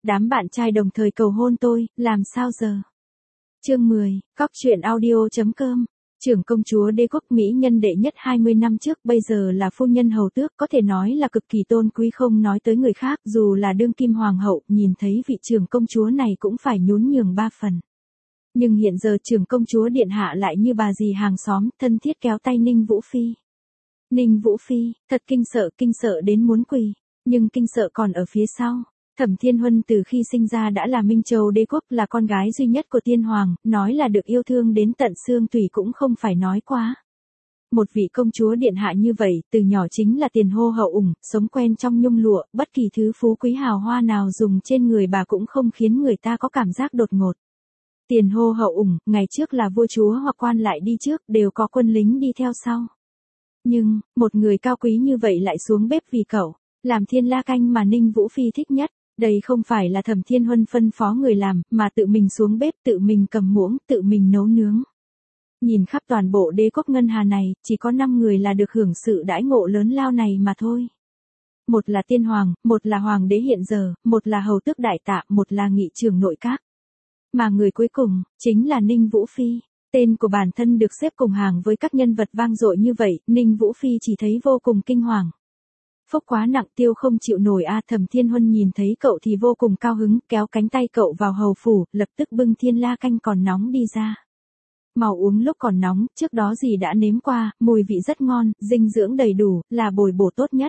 Đám bạn trai đồng thời cầu hôn tôi, làm sao giờ? Chương 10, coctruyện.audio.com. Trưởng công chúa đế quốc Mỹ nhân đệ nhất 20 năm trước, bây giờ là phu nhân hầu tước, có thể nói là cực kỳ tôn quý, không nói tới người khác, dù là đương kim hoàng hậu, nhìn thấy vị trưởng công chúa này cũng phải nhún nhường 3 phần. Nhưng hiện giờ trưởng công chúa điện hạ lại như bà dì hàng xóm, thân thiết kéo tay Ninh Vũ Phi. Ninh Vũ Phi, thật kinh sợ đến muốn quỳ, nhưng kinh sợ còn ở phía sau. Thẩm Thiên Huân từ khi sinh ra đã là Minh Châu đế quốc, là con gái duy nhất của tiên hoàng, nói là được yêu thương đến tận xương tủy cũng không phải nói quá. Một vị công chúa điện hạ như vậy, từ nhỏ chính là tiền hô hậu ủng, sống quen trong nhung lụa, bất kỳ thứ phú quý hào hoa nào dùng trên người bà cũng không khiến người ta có cảm giác đột ngột. Tiền hô hậu ủng, ngày trước là vua chúa hoặc quan lại đi trước, đều có quân lính đi theo sau. Nhưng, một người cao quý như vậy lại xuống bếp vì cậu, làm thiên la canh mà Ninh Vũ Phi thích nhất. Đây không phải là Thẩm Thiên Huân phân phó người làm, mà tự mình xuống bếp, tự mình cầm muỗng, tự mình nấu nướng. Nhìn khắp toàn bộ đế quốc ngân hà này, chỉ có 5 người là được hưởng sự đãi ngộ lớn lao này mà thôi. Một là tiên hoàng, một là hoàng đế hiện giờ, một là hầu tước đại tạ, một là nghị trưởng nội các. Mà người cuối cùng, chính là Ninh Vũ Phi. Tên của bản thân được xếp cùng hàng với các nhân vật vang dội như vậy, Ninh Vũ Phi chỉ thấy vô cùng kinh hoàng. Phúc quá nặng, tiêu không chịu nổi a. Thẩm Thiên Huân nhìn thấy cậu thì vô cùng cao hứng, kéo cánh tay cậu vào hầu phủ, lập tức bưng thiên la canh còn nóng đi ra. Mau uống lúc còn nóng, trước đó dì đã nếm qua, mùi vị rất ngon, dinh dưỡng đầy đủ, là bồi bổ tốt nhất.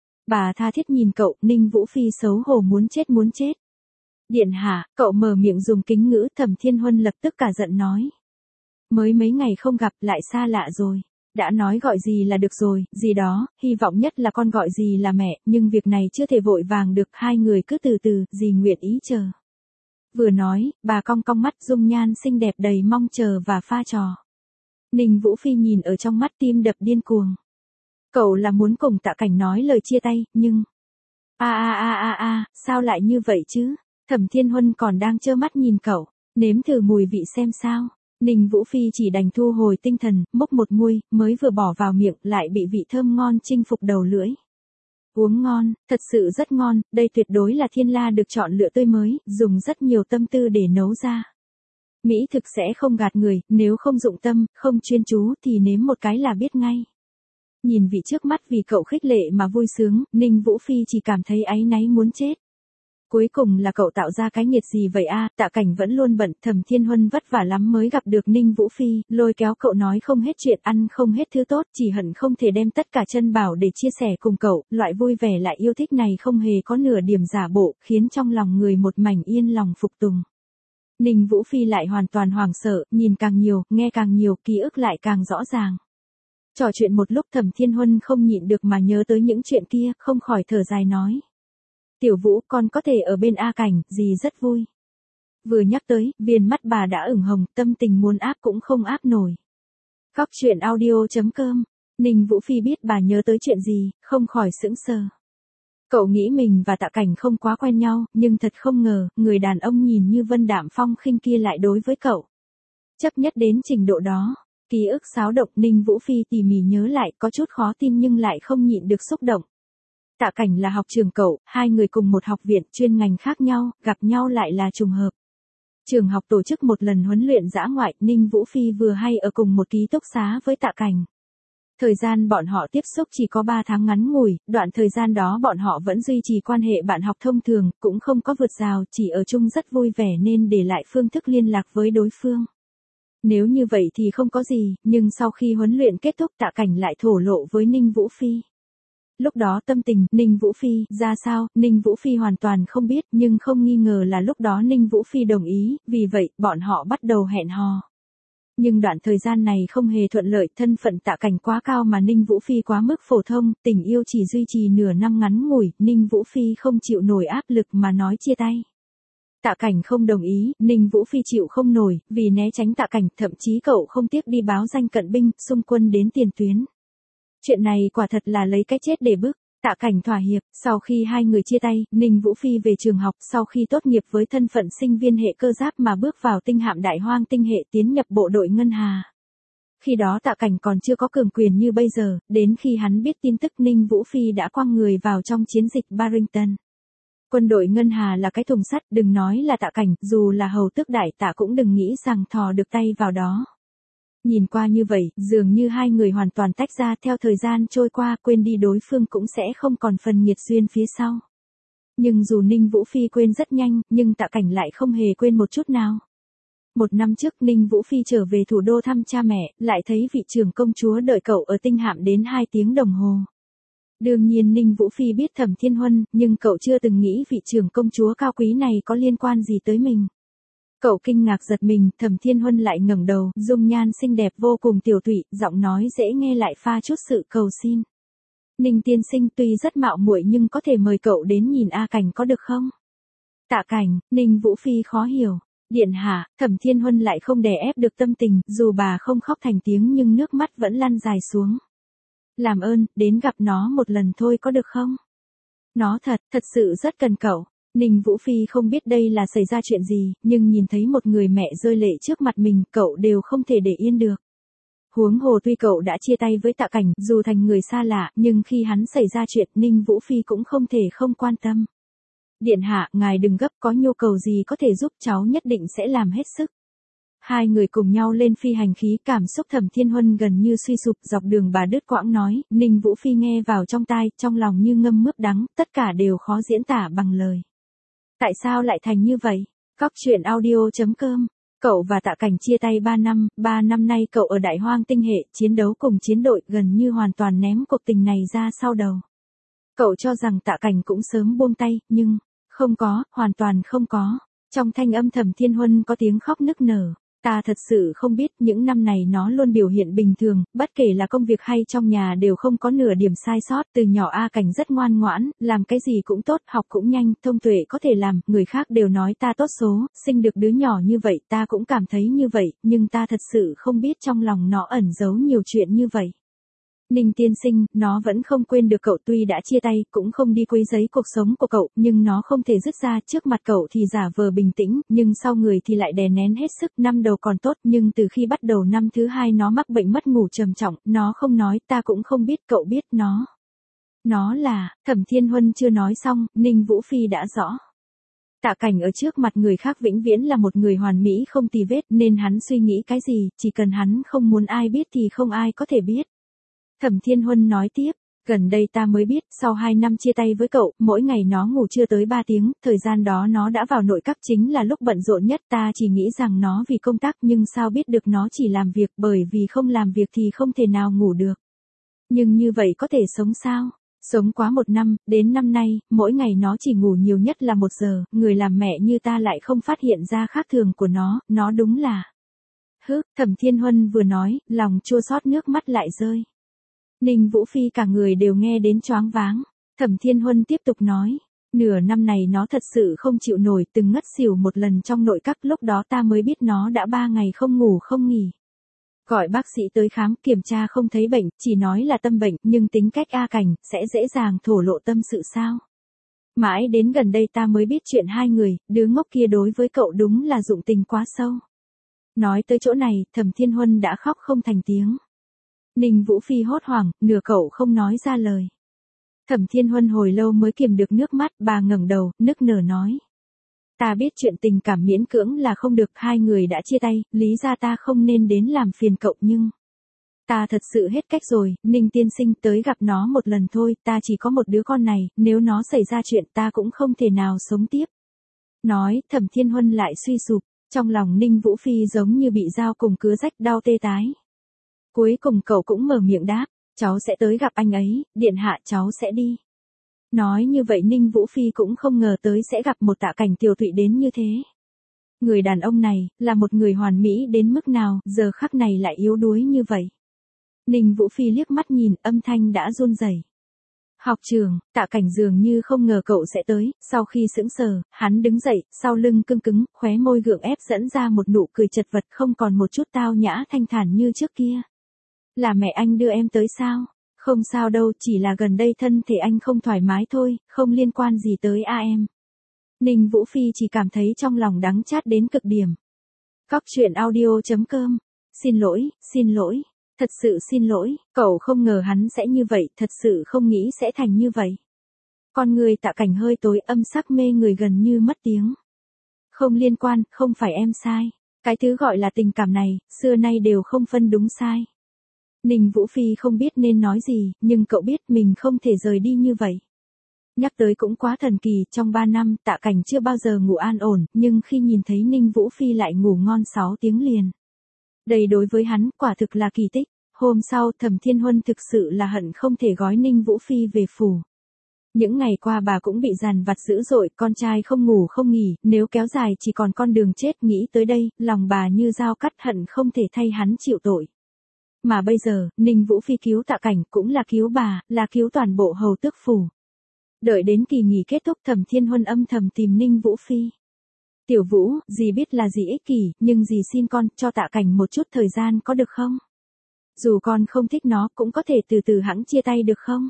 Bà tha thiết nhìn cậu, Ninh Vũ Phi xấu hổ muốn chết. Điện hạ, cậu mở miệng dùng kính ngữ. Thẩm Thiên Huân lập tức cả giận nói. Mới mấy ngày không gặp, lại xa lạ rồi. Đã nói gọi gì là được rồi, gì đó, hy vọng nhất là con gọi gì là mẹ, nhưng việc này chưa thể vội vàng được, hai người cứ từ từ, dì nguyện ý chờ. Vừa nói, bà cong cong mắt, dung nhan xinh đẹp đầy mong chờ và pha trò. Ninh Vũ Phi nhìn ở trong mắt, tim đập điên cuồng. Cậu là muốn cùng Tạ Cảnh nói lời chia tay, nhưng... sao lại như vậy chứ? Thẩm Thiên Huân còn đang trơ mắt nhìn cậu, nếm thử mùi vị xem sao. Ninh Vũ Phi chỉ đành thu hồi tinh thần, múc một muôi, mới vừa bỏ vào miệng, lại bị vị thơm ngon chinh phục đầu lưỡi. Uống ngon, thật sự rất ngon, đây tuyệt đối là thiên la được chọn lựa tươi mới, dùng rất nhiều tâm tư để nấu ra. Mỹ thực sẽ không gạt người, nếu không dụng tâm, không chuyên chú thì nếm một cái là biết ngay. Nhìn vị trước mắt vì cậu khích lệ mà vui sướng, Ninh Vũ Phi chỉ cảm thấy áy náy muốn chết. Cuối cùng là cậu tạo ra cái nghiệt gì vậy a? Tạ Cảnh vẫn luôn bận, Thẩm Thiên Huân vất vả lắm mới gặp được Ninh Vũ Phi, lôi kéo cậu nói không hết chuyện, ăn không hết thứ tốt, chỉ hận không thể đem tất cả chân bảo để chia sẻ cùng cậu, loại vui vẻ lại yêu thích này không hề có nửa điểm giả bộ, khiến trong lòng người một mảnh yên lòng phục tùng. Ninh Vũ Phi lại hoàn toàn hoảng sợ, nhìn càng nhiều, nghe càng nhiều, ký ức lại càng rõ ràng. Trò chuyện một lúc Thẩm Thiên Huân không nhịn được mà nhớ tới những chuyện kia, không khỏi thở dài nói. Tiểu Vũ, con có thể ở bên A Cảnh, dì rất vui. Vừa nhắc tới, viền mắt bà đã ửng hồng, tâm tình muốn áp cũng không áp nổi. Coctruyện.audio.com. Ninh Vũ Phi biết bà nhớ tới chuyện gì, không khỏi sững sờ. Cậu nghĩ mình và Tạ Cảnh không quá quen nhau, nhưng thật không ngờ, người đàn ông nhìn như vân đạm phong khinh kia lại đối với cậu. Chấp nhất đến trình độ đó. Ký ức xáo động, Ninh Vũ Phi tỉ mỉ nhớ lại, có chút khó tin nhưng lại không nhịn được xúc động. Tạ Cảnh là học trường cậu, hai người cùng một học viện chuyên ngành khác nhau, gặp nhau lại là trùng hợp. Trường học tổ chức một lần huấn luyện dã ngoại, Ninh Vũ Phi vừa hay ở cùng một ký túc xá với Tạ Cảnh. Thời gian bọn họ tiếp xúc chỉ có 3 tháng ngắn ngủi, đoạn thời gian đó bọn họ vẫn duy trì quan hệ bạn học thông thường, cũng không có vượt rào, chỉ ở chung rất vui vẻ nên để lại phương thức liên lạc với đối phương. Nếu như vậy thì không có gì, nhưng sau khi huấn luyện kết thúc Tạ Cảnh lại thổ lộ với Ninh Vũ Phi. Lúc đó tâm tình Ninh Vũ Phi ra sao, Ninh Vũ Phi hoàn toàn không biết, nhưng không nghi ngờ là lúc đó Ninh Vũ Phi đồng ý, vì vậy, bọn họ bắt đầu hẹn hò. Nhưng đoạn thời gian này không hề thuận lợi, thân phận Tạ Cảnh quá cao mà Ninh Vũ Phi quá mức phổ thông, tình yêu chỉ duy trì nửa năm ngắn ngủi, Ninh Vũ Phi không chịu nổi áp lực mà nói chia tay. Tạ Cảnh không đồng ý, Ninh Vũ Phi chịu không nổi, vì né tránh Tạ Cảnh, thậm chí cậu không tiếc đi báo danh cận binh, xung quân đến tiền tuyến. Chuyện này quả thật là lấy cái chết để bức. Tạ Cảnh thỏa hiệp, sau khi hai người chia tay, Ninh Vũ Phi về trường học, sau khi tốt nghiệp với thân phận sinh viên hệ cơ giáp mà bước vào tinh hạm Đại Hoang tinh hệ, tiến nhập bộ đội ngân hà. Khi đó Tạ Cảnh còn chưa có cường quyền như bây giờ, đến khi hắn biết tin tức Ninh Vũ Phi đã quăng người vào trong chiến dịch Barrington. Quân đội Ngân Hà là cái thùng sắt, đừng nói là Tạ Cảnh, dù là hầu tước đại tạ cũng đừng nghĩ rằng thò được tay vào đó. Nhìn qua như vậy, dường như hai người hoàn toàn tách ra, theo thời gian trôi qua quên đi đối phương cũng sẽ không còn phần nghiệt duyên phía sau. Nhưng dù Ninh Vũ Phi quên rất nhanh, nhưng Tạ Cảnh lại không hề quên một chút nào. 1 năm trước Ninh Vũ Phi trở về thủ đô thăm cha mẹ, lại thấy vị trưởng công chúa đợi cậu ở Tinh Hạm đến 2 tiếng đồng hồ. Đương nhiên Ninh Vũ Phi biết Thẩm Thiên Huân, nhưng cậu chưa từng nghĩ vị trưởng công chúa cao quý này có liên quan gì tới mình. Cậu kinh ngạc giật mình, Thẩm Thiên Huân lại ngẩng đầu, dung nhan xinh đẹp vô cùng tiểu thụy, giọng nói dễ nghe lại pha chút sự cầu xin. Ninh tiên sinh tuy rất mạo muội nhưng có thể mời cậu đến nhìn A Cảnh có được không? Tạ Cảnh, Ninh Vũ Phi khó hiểu. Điện hạ, Thẩm Thiên Huân lại không đè ép được tâm tình, dù bà không khóc thành tiếng nhưng nước mắt vẫn lăn dài xuống. Làm ơn, đến gặp nó một lần thôi có được không? Nó thật sự rất cần cậu. Ninh Vũ Phi không biết đây là xảy ra chuyện gì, nhưng nhìn thấy một người mẹ rơi lệ trước mặt mình, cậu đều không thể để yên được. Huống hồ tuy cậu đã chia tay với Tạ Cảnh, dù thành người xa lạ, nhưng khi hắn xảy ra chuyện, Ninh Vũ Phi cũng không thể không quan tâm. Điện hạ, ngài đừng gấp, có nhu cầu gì có thể giúp cháu nhất định sẽ làm hết sức. Hai người cùng nhau lên phi hành khí, cảm xúc Thẩm Thiên Huân gần như suy sụp, dọc đường bà đứt quãng nói, Ninh Vũ Phi nghe vào trong tai, trong lòng như ngâm mướp đắng, tất cả đều khó diễn tả bằng lời. Tại sao lại thành như vậy? Cóc truyện audio.com. Cậu và Tạ Cảnh chia tay 3 năm nay cậu ở Đại Hoang Tinh Hệ, chiến đấu cùng chiến đội, gần như hoàn toàn ném cuộc tình này ra sau đầu. Cậu cho rằng Tạ Cảnh cũng sớm buông tay, nhưng không có, hoàn toàn không có. Trong thanh âm Thẩm Thiên Huân có tiếng khóc nức nở. Ta thật sự không biết, những năm này nó luôn biểu hiện bình thường, bất kể là công việc hay trong nhà đều không có nửa điểm sai sót. Từ nhỏ A Cảnh rất ngoan ngoãn, làm cái gì cũng tốt, học cũng nhanh, thông tuệ có thể làm, người khác đều nói ta tốt số, sinh được đứa nhỏ như vậy, ta cũng cảm thấy như vậy, nhưng ta thật sự không biết trong lòng nó ẩn giấu nhiều chuyện như vậy. Ninh tiên sinh, nó vẫn không quên được cậu, tuy đã chia tay, cũng không đi quấy rầy cuộc sống của cậu, nhưng nó không thể dứt ra, trước mặt cậu thì giả vờ bình tĩnh, nhưng sau người thì lại đè nén hết sức. Năm đầu còn tốt, nhưng từ khi bắt đầu năm thứ 2 nó mắc bệnh mất ngủ trầm trọng, nó không nói, ta cũng không biết, cậu biết nó là, Thẩm Thiên Huân chưa nói xong, Ninh Vũ Phi đã rõ. Tạ Cảnh ở trước mặt người khác vĩnh viễn là một người hoàn mỹ không tì vết, nên hắn suy nghĩ cái gì, chỉ cần hắn không muốn ai biết thì không ai có thể biết. Thẩm Thiên Huân nói tiếp, gần đây ta mới biết, sau 2 năm chia tay với cậu, mỗi ngày nó ngủ chưa tới 3 tiếng, thời gian đó nó đã vào nội các, chính là lúc bận rộn nhất, ta chỉ nghĩ rằng nó vì công tác, nhưng sao biết được nó chỉ làm việc, bởi vì không làm việc thì không thể nào ngủ được. Nhưng như vậy có thể sống sao? Sống quá 1 năm, đến năm nay, mỗi ngày nó chỉ ngủ nhiều nhất là 1 giờ, người làm mẹ như ta lại không phát hiện ra khác thường của nó đúng là... Thẩm Thiên Huân vừa nói, lòng chua xót nước mắt lại rơi. Ninh Vũ Phi cả người đều nghe đến choáng váng. Thẩm Thiên Huân tiếp tục nói, nửa năm này nó thật sự không chịu nổi, từng ngất xỉu một lần trong nội các, lúc đó ta mới biết nó đã 3 ngày không ngủ không nghỉ. Gọi bác sĩ tới khám, kiểm tra không thấy bệnh, chỉ nói là tâm bệnh, nhưng tính cách A Cảnh, sẽ dễ dàng thổ lộ tâm sự sao? Mãi đến gần đây ta mới biết chuyện hai người, đứa ngốc kia đối với cậu đúng là dụng tình quá sâu. Nói tới chỗ này, Thẩm Thiên Huân đã khóc không thành tiếng. Ninh Vũ Phi hốt hoảng, nửa cậu không nói ra lời. Thẩm Thiên Huân hồi lâu mới kiềm được nước mắt, bà ngẩng đầu, nức nở nói. Ta biết chuyện tình cảm miễn cưỡng là không được, hai người đã chia tay, lý ra ta không nên đến làm phiền cậu, nhưng... Ta thật sự hết cách rồi, Ninh tiên sinh, tới gặp nó một lần thôi, ta chỉ có một đứa con này, nếu nó xảy ra chuyện ta cũng không thể nào sống tiếp. Nói, Thẩm Thiên Huân lại suy sụp, trong lòng Ninh Vũ Phi giống như bị dao cùng cứa rách, đau tê tái. Cuối cùng cậu cũng mở miệng đáp, cháu sẽ tới gặp anh ấy, điện hạ, cháu sẽ đi. Nói như vậy Ninh Vũ Phi cũng không ngờ tới sẽ gặp một Tạ Cảnh tiều tụy đến như thế. Người đàn ông này, là một người hoàn mỹ đến mức nào, giờ khắc này lại yếu đuối như vậy. Ninh Vũ Phi liếc mắt nhìn, âm thanh đã run rẩy. Học trường, Tạ Cảnh dường như không ngờ cậu sẽ tới, sau khi sững sờ, hắn đứng dậy, sau lưng cưng cứng, khóe môi gượng ép dẫn ra một nụ cười chật vật, không còn một chút tao nhã thanh thản như trước kia. Là mẹ anh đưa em tới sao? Không sao đâu, chỉ là gần đây thân thể anh không thoải mái thôi, không liên quan gì tới em. Ninh Vũ Phi chỉ cảm thấy trong lòng đắng chát đến cực điểm. Cóc truyện audio.com. Xin lỗi, thật sự xin lỗi, cậu không ngờ hắn sẽ như vậy, thật sự không nghĩ sẽ thành như vậy. Con người Tạ Cảnh hơi tối, âm sắc mê người gần như mất tiếng. Không liên quan, không phải em sai. Cái thứ gọi là tình cảm này, xưa nay đều không phân đúng sai. Ninh Vũ Phi không biết nên nói gì, nhưng cậu biết mình không thể rời đi như vậy. Nhắc tới cũng quá thần kỳ, trong 3 năm Tạ Cảnh chưa bao giờ ngủ an ổn, nhưng khi nhìn thấy Ninh Vũ Phi lại ngủ ngon 6 tiếng liền. Đây đối với hắn, quả thực là kỳ tích. Hôm sau Thẩm Thiên Huân thực sự là hận không thể gói Ninh Vũ Phi về phủ. Những ngày qua bà cũng bị dằn vặt dữ dội, con trai không ngủ không nghỉ, nếu kéo dài chỉ còn con đường chết, nghĩ tới đây, lòng bà như dao cắt, hận không thể thay hắn chịu tội. Mà bây giờ, Ninh Vũ Phi cứu Tạ Cảnh cũng là cứu bà, là cứu toàn bộ hầu tước phủ. Đợi đến kỳ nghỉ kết thúc, Thẩm Thiên Huân âm thầm tìm Ninh Vũ Phi. Tiểu Vũ, dì biết là dì ích kỷ, nhưng dì xin con, cho Tạ Cảnh một chút thời gian có được không? Dù con không thích nó, cũng có thể từ từ hẵng chia tay được không?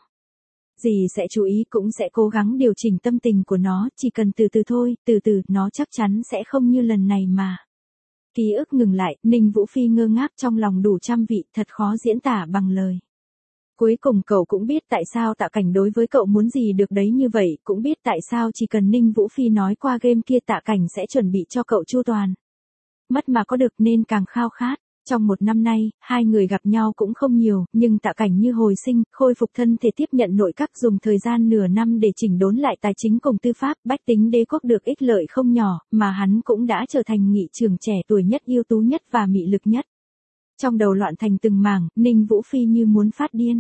Dì sẽ chú ý, cũng sẽ cố gắng điều chỉnh tâm tình của nó, chỉ cần từ từ thôi, từ từ, nó chắc chắn sẽ không như lần này mà. Ký ức ngừng lại, Ninh Vũ Phi ngơ ngác, trong lòng đủ trăm vị, thật khó diễn tả bằng lời. Cuối cùng cậu cũng biết tại sao Tạ Cảnh đối với cậu muốn gì được đấy như vậy, cũng biết tại sao chỉ cần Ninh Vũ Phi nói qua game kia Tạ Cảnh sẽ chuẩn bị cho cậu chu toàn. Mất mà có được nên càng khao khát. Trong 1 năm nay, hai người gặp nhau cũng không nhiều, nhưng Tạ Cảnh như hồi sinh, khôi phục thân thể, tiếp nhận nội các, dùng thời gian nửa năm để chỉnh đốn lại tài chính cùng tư pháp, bách tính đế quốc được ích lợi không nhỏ, mà hắn cũng đã trở thành nghị trưởng trẻ tuổi nhất, ưu tú nhất và mị lực nhất. Trong đầu loạn thành từng mảng, Ninh Vũ Phi như muốn phát điên.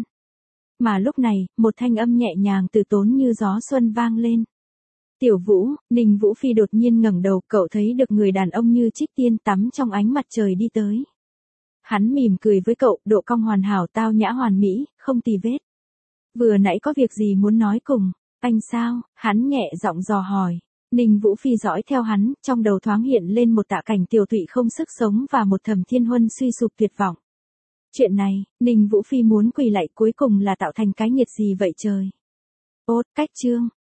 Mà lúc này, một thanh âm nhẹ nhàng từ tốn như gió xuân vang lên. Tiểu Vũ, Ninh Vũ Phi đột nhiên ngẩng đầu, cậu thấy được người đàn ông như trích tiên tắm trong ánh mặt trời đi tới. Hắn mỉm cười với cậu, độ cong hoàn hảo, tao nhã hoàn mỹ, không tì vết. Vừa nãy có việc gì muốn nói cùng? Anh sao? Hắn nhẹ giọng dò hỏi. Ninh Vũ Phi dõi theo hắn, trong đầu thoáng hiện lên một Tạ Cảnh tiều tụy không sức sống và một Thẩm Thiên Huân suy sụp tuyệt vọng. Chuyện này, Ninh Vũ Phi muốn quỳ lại, cuối cùng là tạo thành cái nhiệt gì vậy trời? Cách chương.